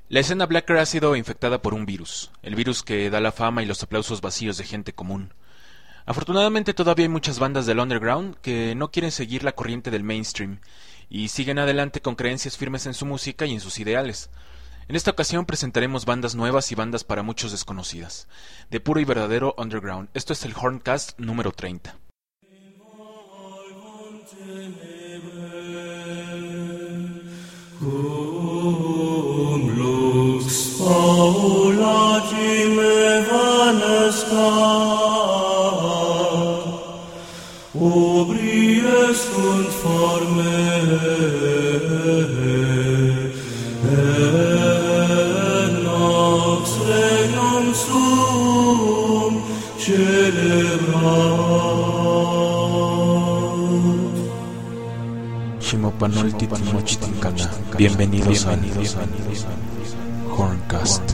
La escena Blacker ha sido infectada por un virus, el virus que da la fama y los aplausos vacíos de gente común. Afortunadamente todavía hay muchas bandas del underground que no quieren seguir la corriente del mainstream y siguen adelante con creencias firmes en su música y en sus ideales. En esta ocasión presentaremos bandas nuevas y bandas para muchos desconocidas, de puro y verdadero underground. Esto es el Horncast número 30. Bienvenidos a Horncast.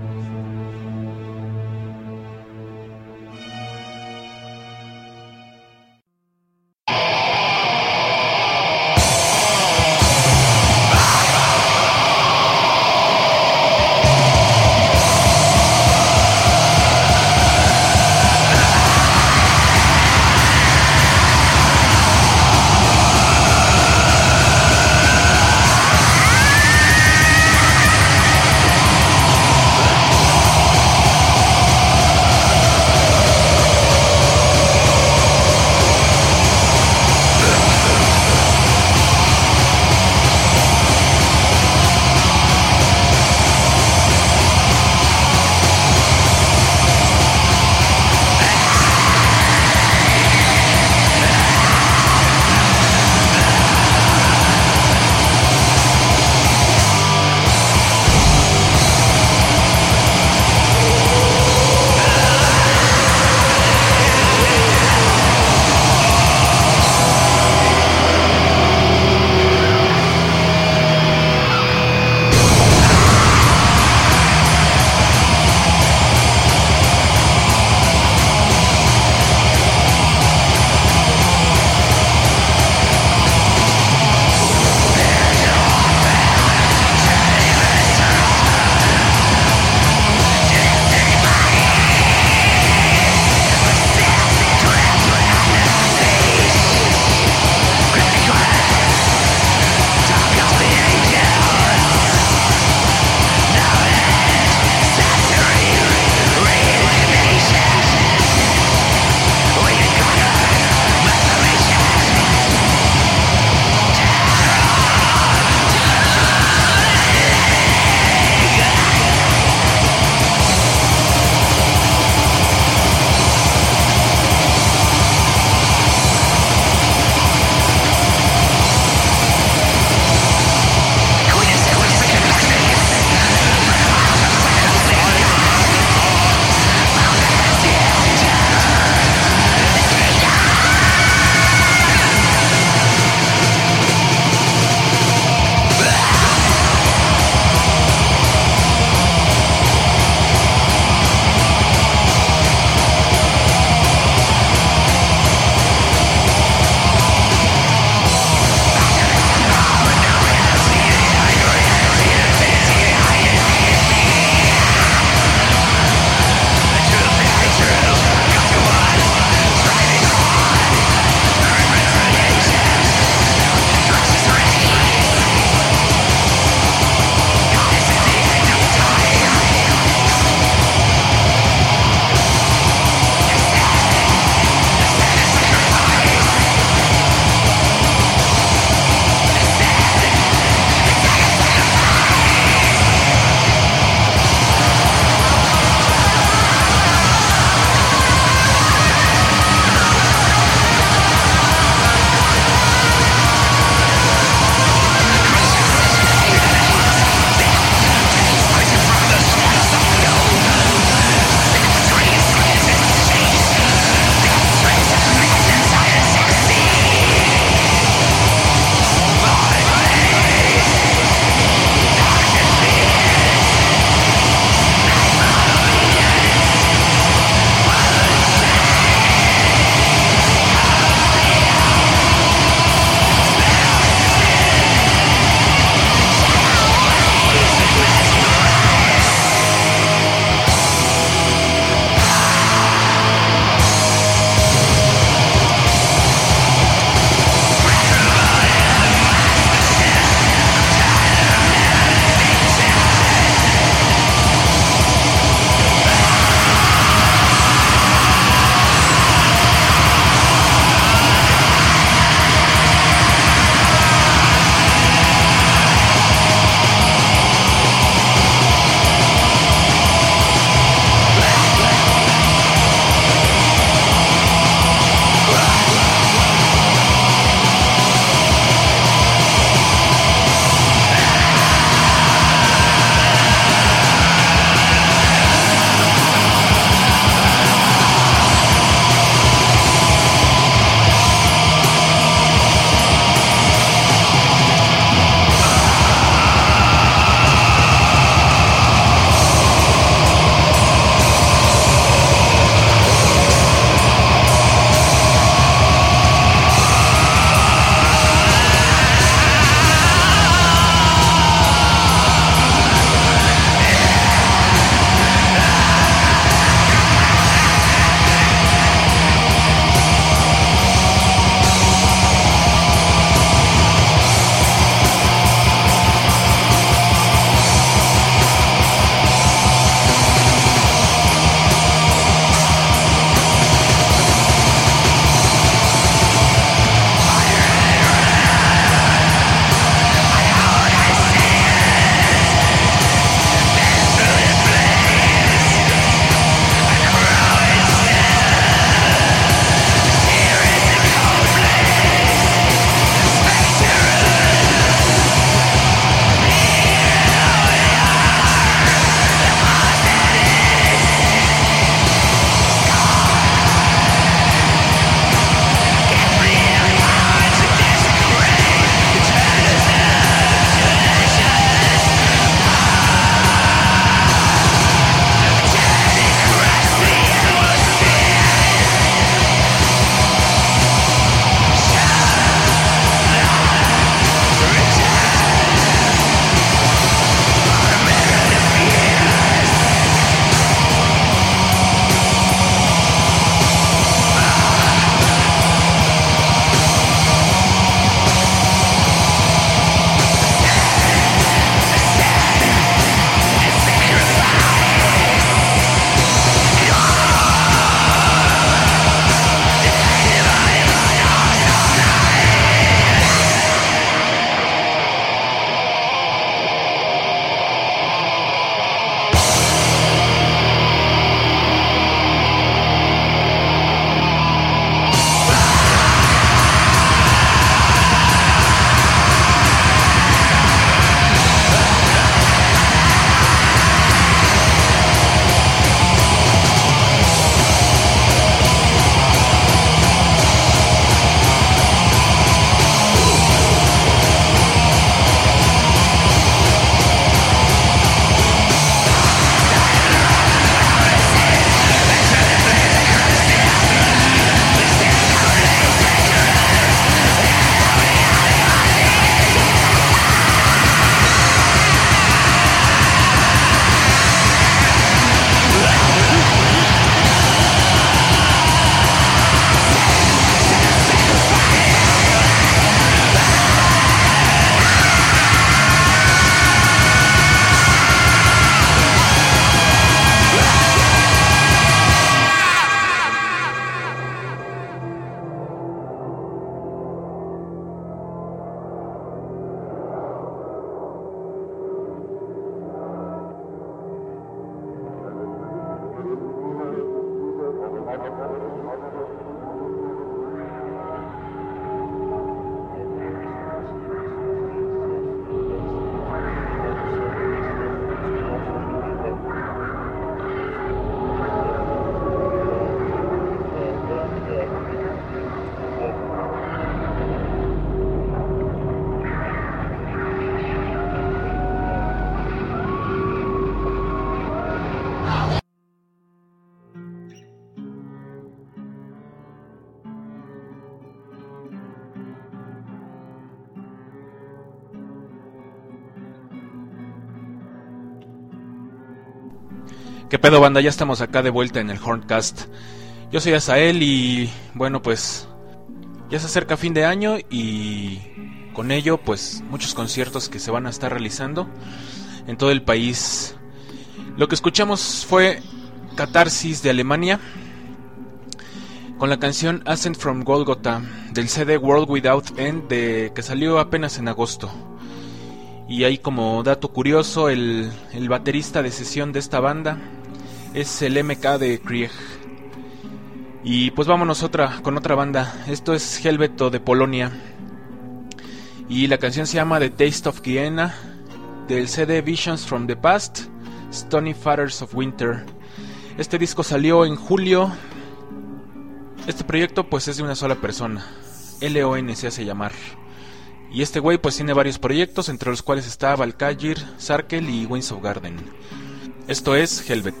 ¿Qué pedo, banda? Ya estamos acá de vuelta en el Horncast. Yo soy Azael y bueno, pues ya se acerca fin de año y con ello pues muchos conciertos que se van a estar realizando en todo el país. Lo que escuchamos fue Catarsis de Alemania con la canción Ascent from Golgotha del CD World Without End que salió apenas en agosto. Y ahí, como dato curioso, el baterista de sesión de esta banda es el MK de Krieg. Y pues vámonos con otra banda. Esto es Helveto de Polonia y la canción se llama The Taste of Vienna del CD Visions from the Past, Stony Fathers of Winter. Este disco salió en julio. Este proyecto pues es de una sola persona, LON se hace llamar. Y este güey pues tiene varios proyectos, entre los cuales está Valkyr, Sarkel y Winds of Garden. Esto es Helveto.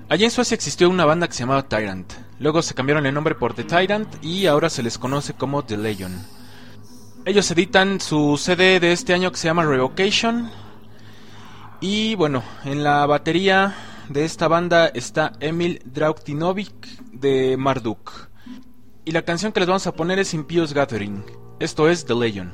Allá en Suecia existió una banda que se llamaba Tyrant. Luego se cambiaron el nombre por The Tyrant y ahora se les conoce como The Legion. Ellos editan su CD de este año que se llama Revocation. Y bueno, en la batería de esta banda está Emil Drautinovic de Marduk. Y la canción que les vamos a poner es Impious Gathering. Esto es The Legion.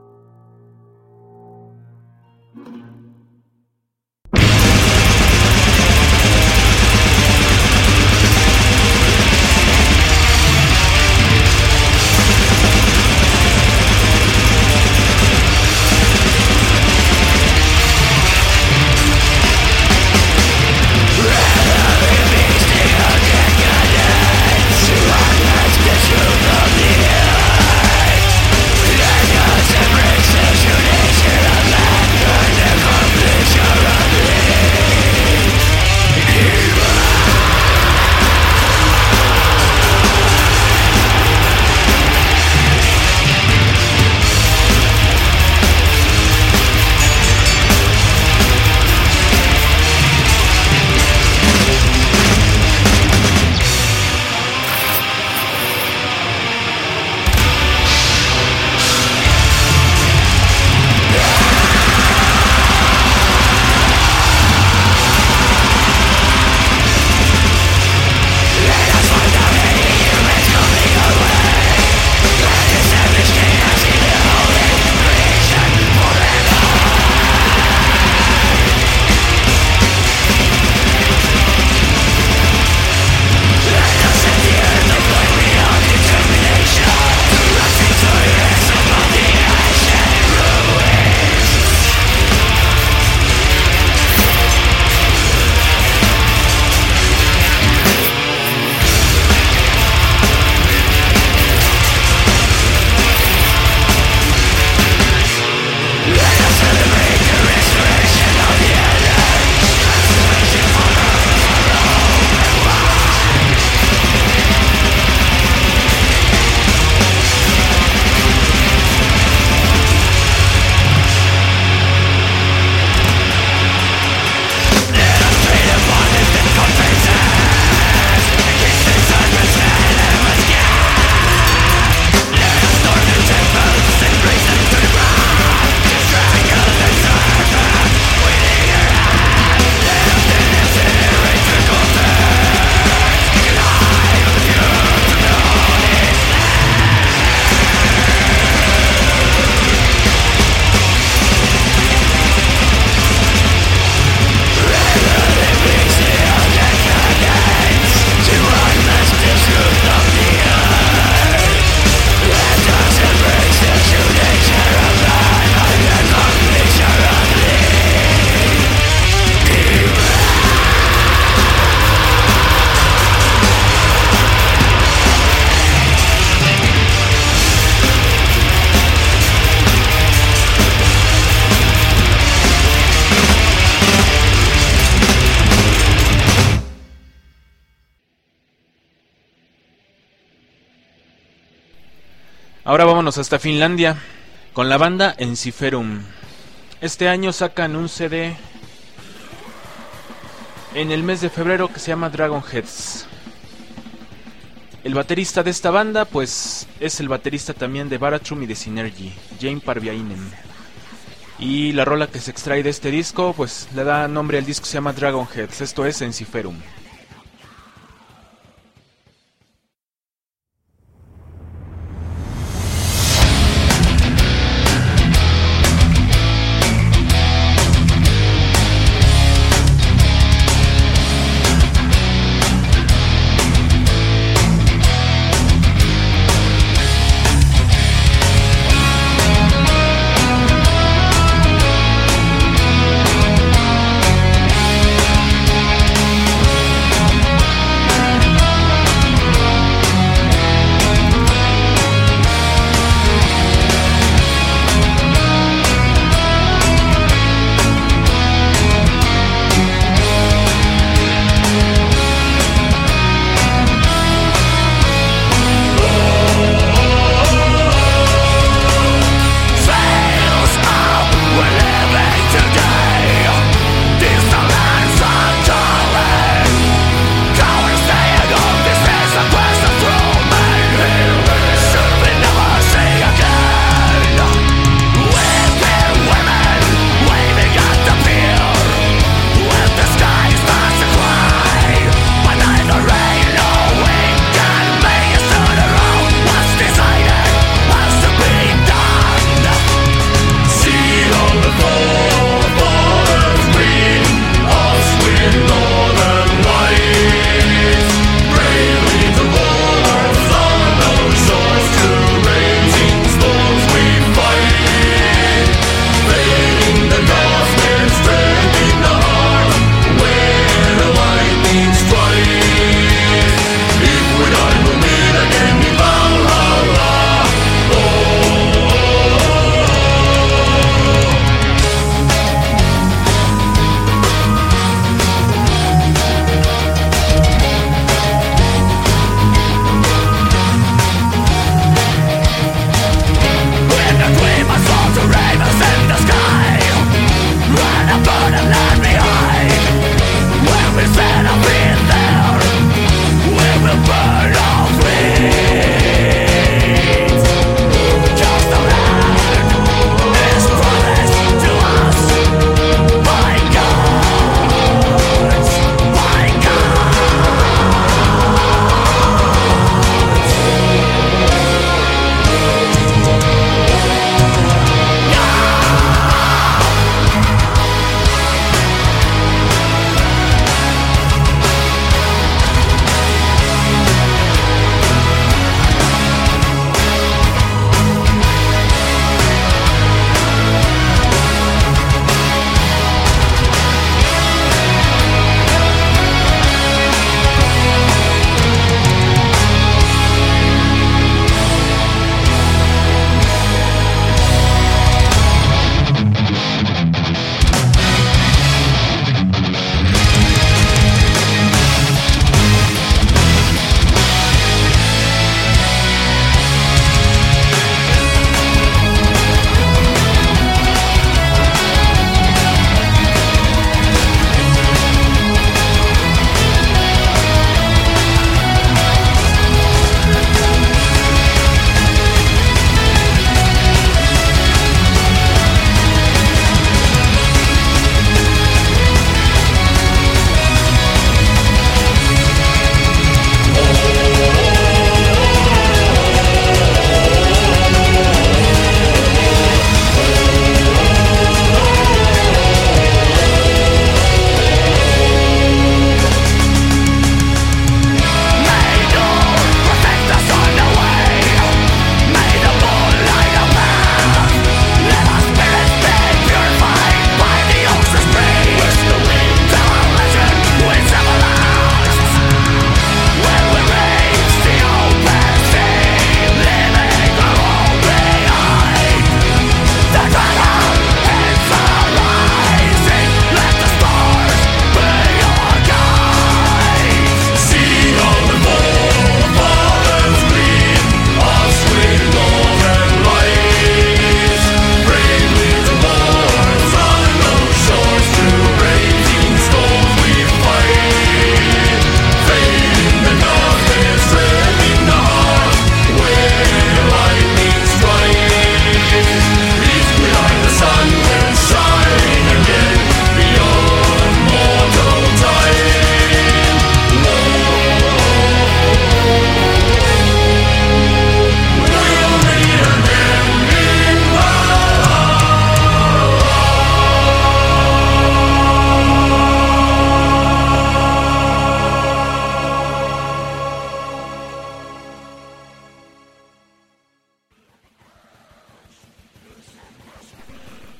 Ahora vámonos hasta Finlandia con la banda Ensiferum. Este año sacan un CD en el mes de febrero que se llama Dragon Heads. El baterista de esta banda pues es el baterista también de Baratrum y de Synergy, Jane Parviainen. Y la rola que se extrae de este disco pues le da nombre al disco, se llama Dragon Heads. Esto es Ensiferum.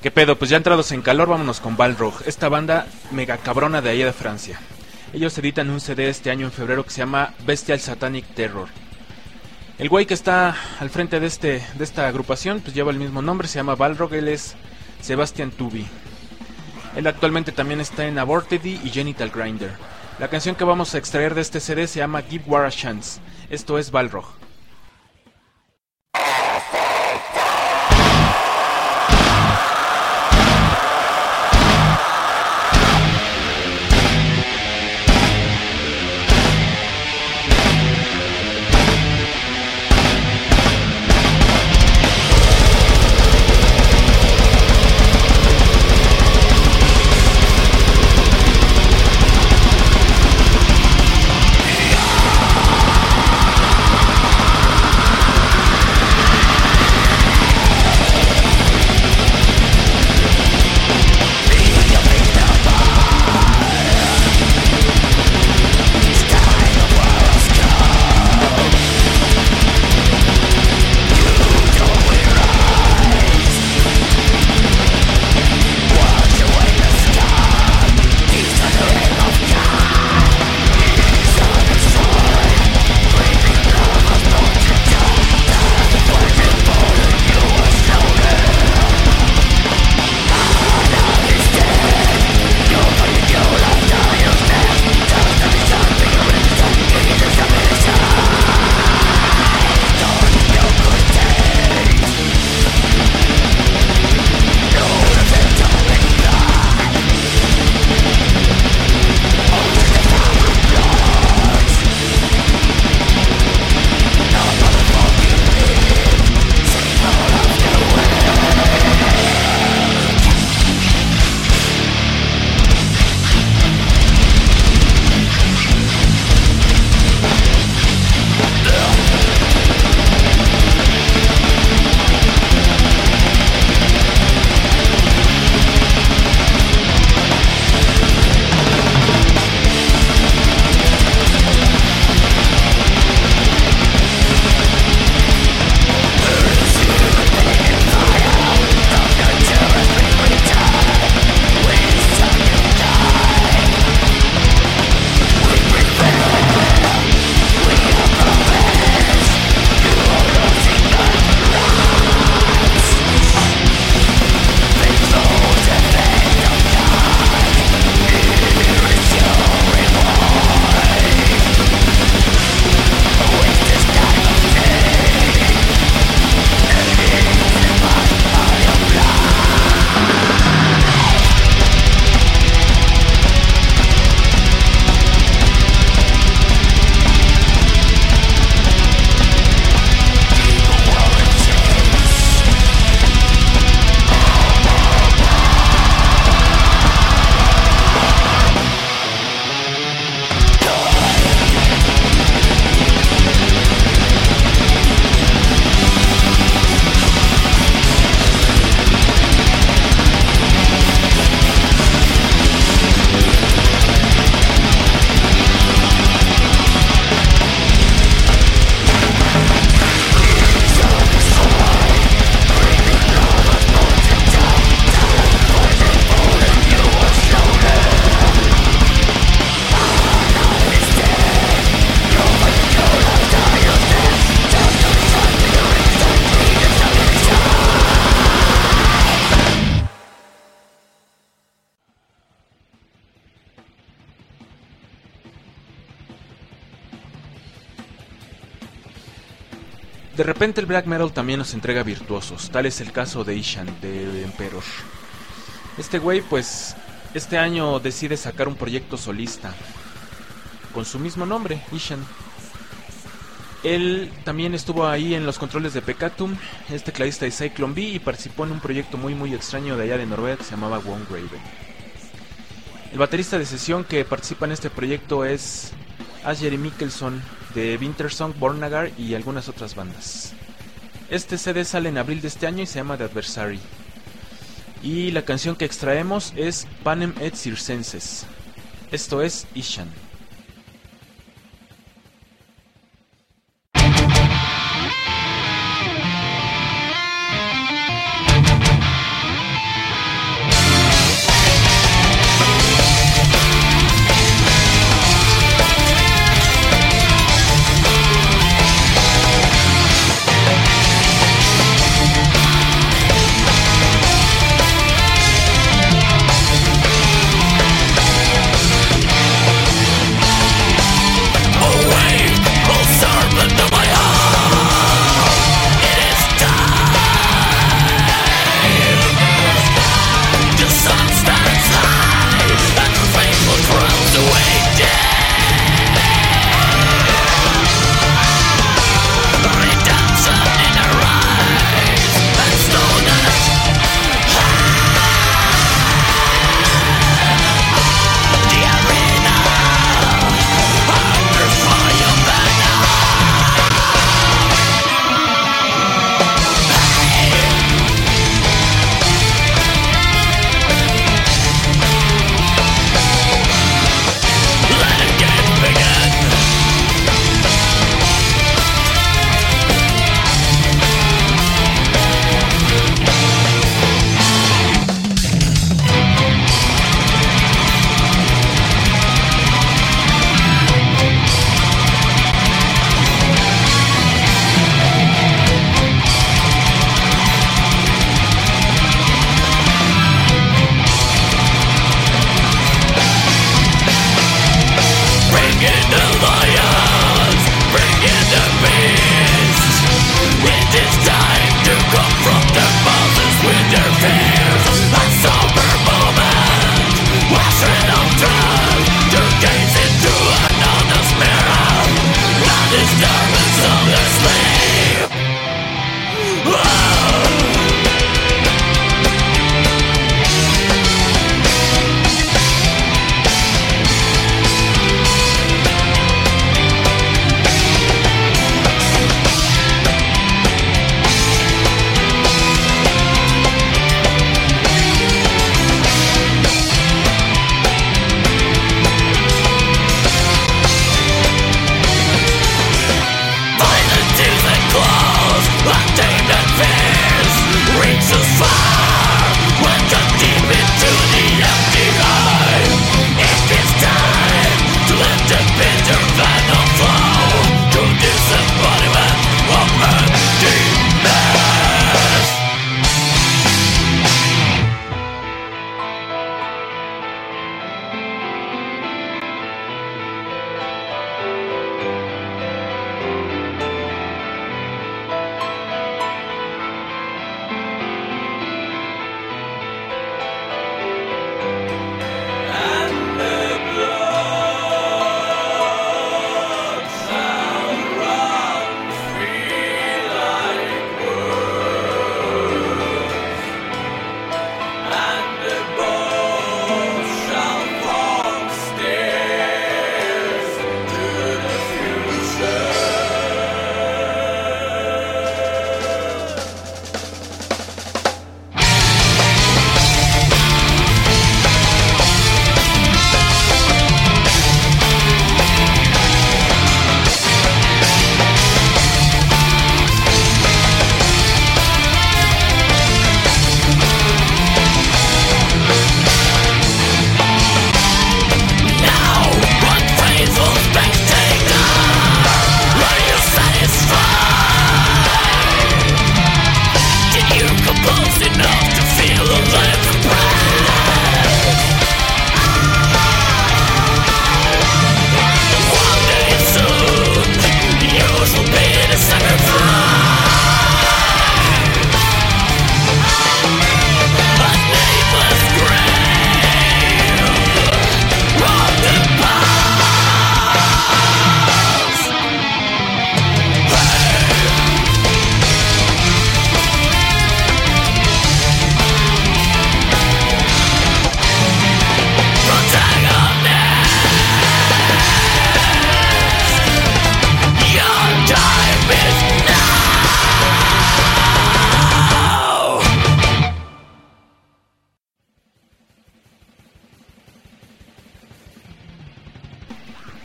¿Qué pedo? Pues ya entrados en calor, vámonos con Balrog, esta banda mega cabrona de allá de Francia. Ellos editan un CD este año en febrero que se llama Bestial Satanic Terror. El güey que está al frente de esta agrupación pues lleva el mismo nombre, se llama Balrog, él es Sebastian Tubi. Él actualmente también está en Aborted y Genital Grinder. La canción que vamos a extraer de este CD se llama Give War a Chance. Esto es Balrog. De repente el black metal también nos entrega virtuosos, tal es el caso de Ishan, de Emperor. Este güey pues este año decide sacar un proyecto solista con su mismo nombre, Ishan. Él también estuvo ahí en los controles de Peccatum, es tecladista de Cyclone B y participó en un proyecto muy extraño de allá de Noruega que se llamaba Wong Raven. El baterista de sesión que participa en este proyecto es Asgeir Mikkelson de Wintersong, Bornagar y algunas otras bandas. Este CD sale en abril de este año y se llama The Adversary. Y la canción que extraemos es Panem et Circenses. Esto es Ishan.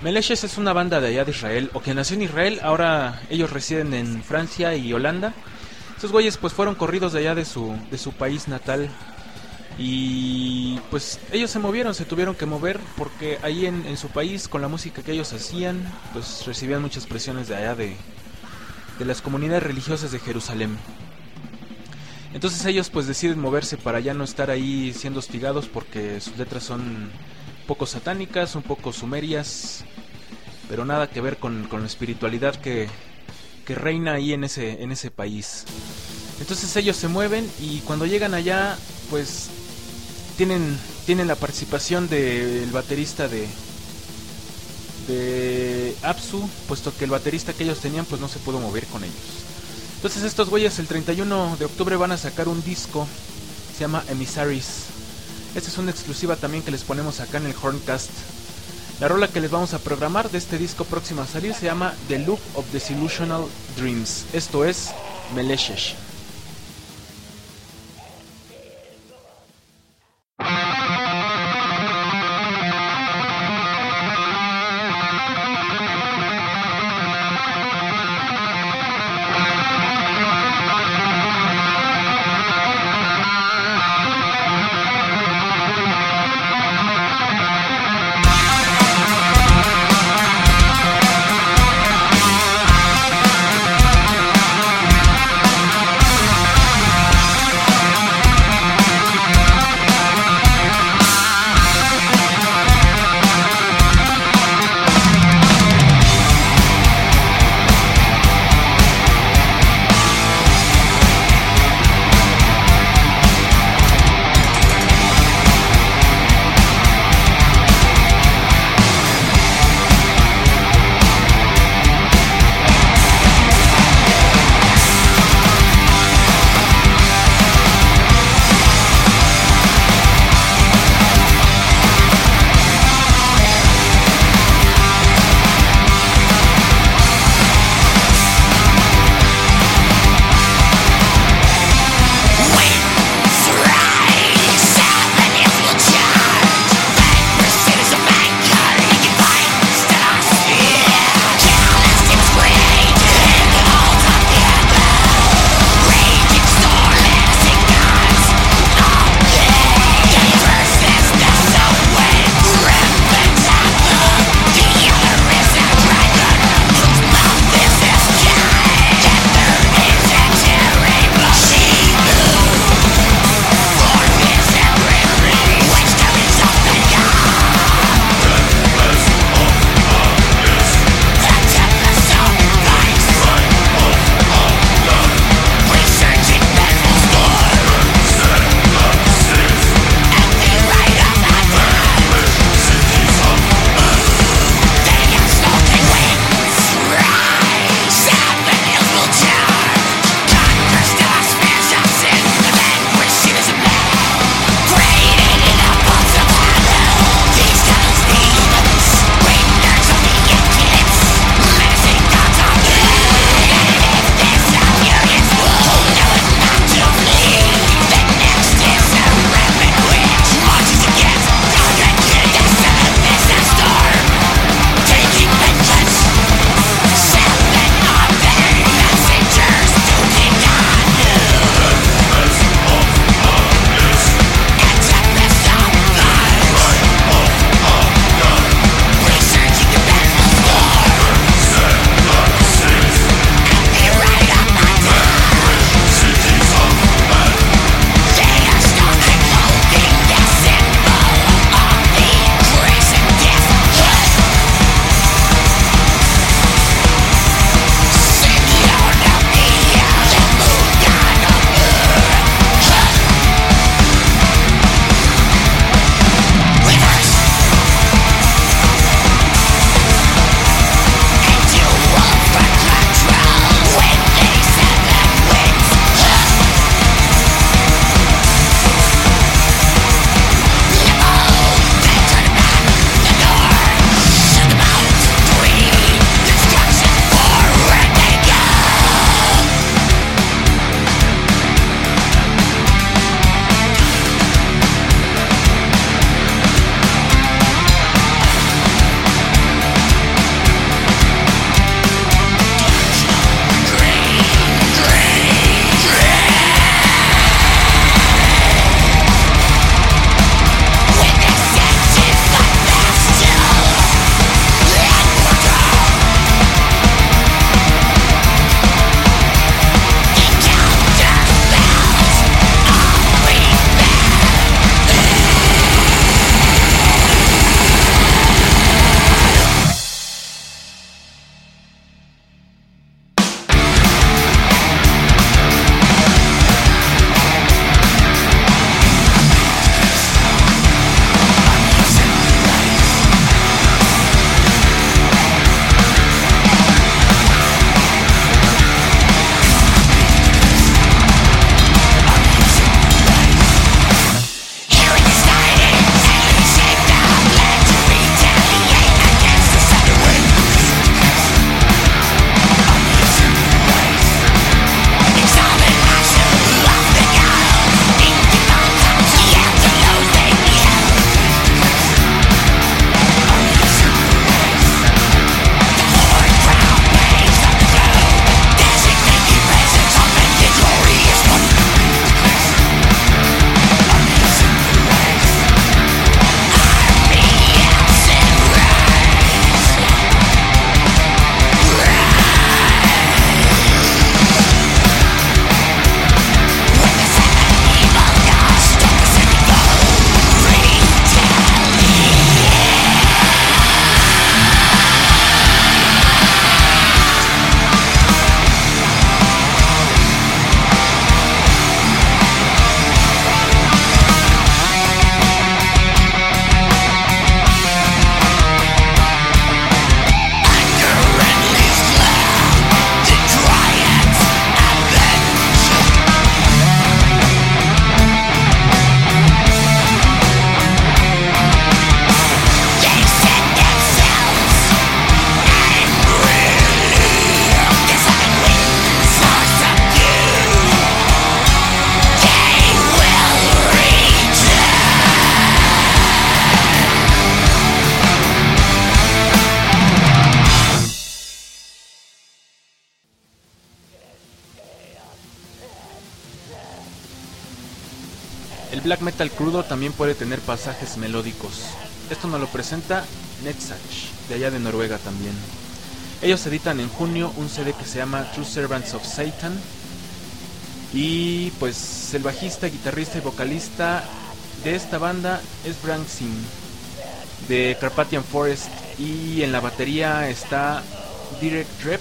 Meleshes es una banda de allá de Israel, o que nació en Israel, ahora ellos residen en Francia y Holanda. Estos güeyes pues fueron corridos de allá de su país natal. Y pues ellos se tuvieron que mover porque ahí en su país, con la música que ellos hacían, pues recibían muchas presiones de allá de las comunidades religiosas de Jerusalén. Entonces ellos pues deciden moverse para ya no estar ahí siendo hostigados, porque sus letras son un poco satánicas, un poco sumerias, pero nada que ver con la espiritualidad que reina ahí en ese país. Entonces ellos se mueven y cuando llegan allá pues tienen la participación del baterista de Apsu, puesto que el baterista que ellos tenían pues no se pudo mover con ellos. Entonces estos güeyes el 31 de octubre van a sacar un disco, se llama Emissaries. Esta es una exclusiva también que les ponemos acá en el Horncast. La rola que les vamos a programar de este disco próximo a salir se llama The Loop of Disillusional Dreams. Esto es Meleshesh. black metal crudo también puede tener pasajes melódicos. Esto nos lo presenta Netsach, de allá de Noruega también. Ellos editan en junio un CD que se llama True Servants of Satan. Y pues el bajista, guitarrista y vocalista de esta banda es Brank Singh, de Carpathian Forest. Y en la batería está Direk Drep,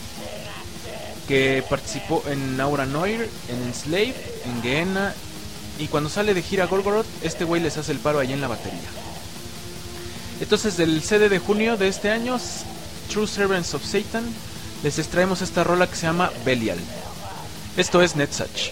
que participó en Aura Noir, en Enslaved, en Gehenna. Y cuando sale de gira Gorgoroth, este güey les hace el paro ahí en la batería. Entonces del CD de junio de este año, True Servants of Satan, les extraemos esta rola que se llama Belial. Esto es Netsach.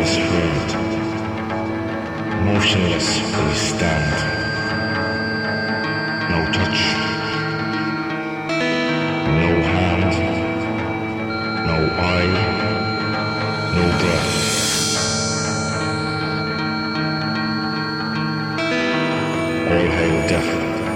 is heard. Motionless we stand. No touch. No hand. No eye. No breath. All hail death.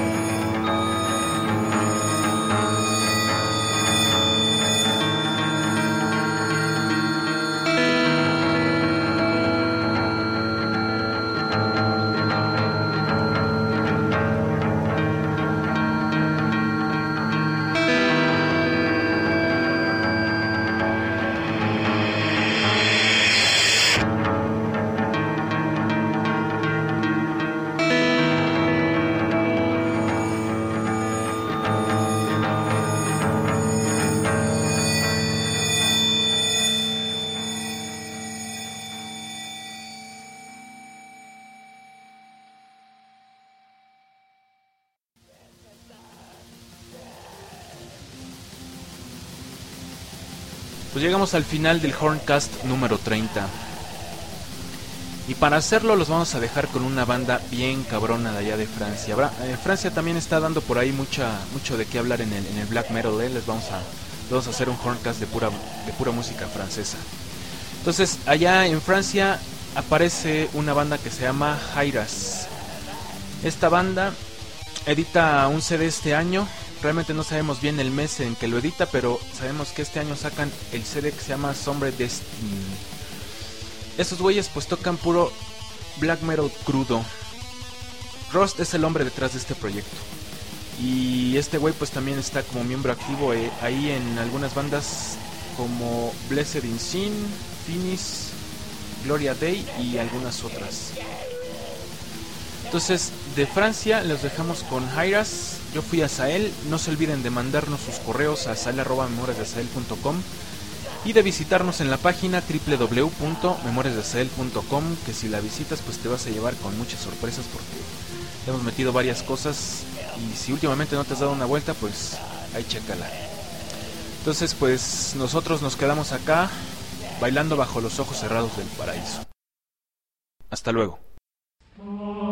Pues llegamos al final del Horncast número 30. Y para hacerlo los vamos a dejar con una banda bien cabrona de allá de Francia. Francia también está dando por ahí mucho de qué hablar en el black metal. Les vamos a hacer un Horncast de pura música francesa. Entonces allá en Francia aparece una banda que se llama Jairas. Esta banda edita un CD este año. Realmente no sabemos bien el mes en que lo edita, pero sabemos que este año sacan el CD que se llama Sombre Destiny. Estos güeyes pues tocan puro black metal crudo. Rust es el hombre detrás de este proyecto. Y este güey pues también está como miembro activo ahí en algunas bandas como Blessed in Sin, Finis, Gloria Dei y algunas otras. Entonces, de Francia los dejamos con Jairas. Yo fui a Sahel. No se olviden de mandarnos sus correos a sahel@memoriasdesahel.com y de visitarnos en la página www.memoriasdesahel.com, que si la visitas pues te vas a llevar con muchas sorpresas porque hemos metido varias cosas y si últimamente no te has dado una vuelta pues ahí chécala. Entonces pues nosotros nos quedamos acá bailando bajo los ojos cerrados del paraíso. Hasta luego.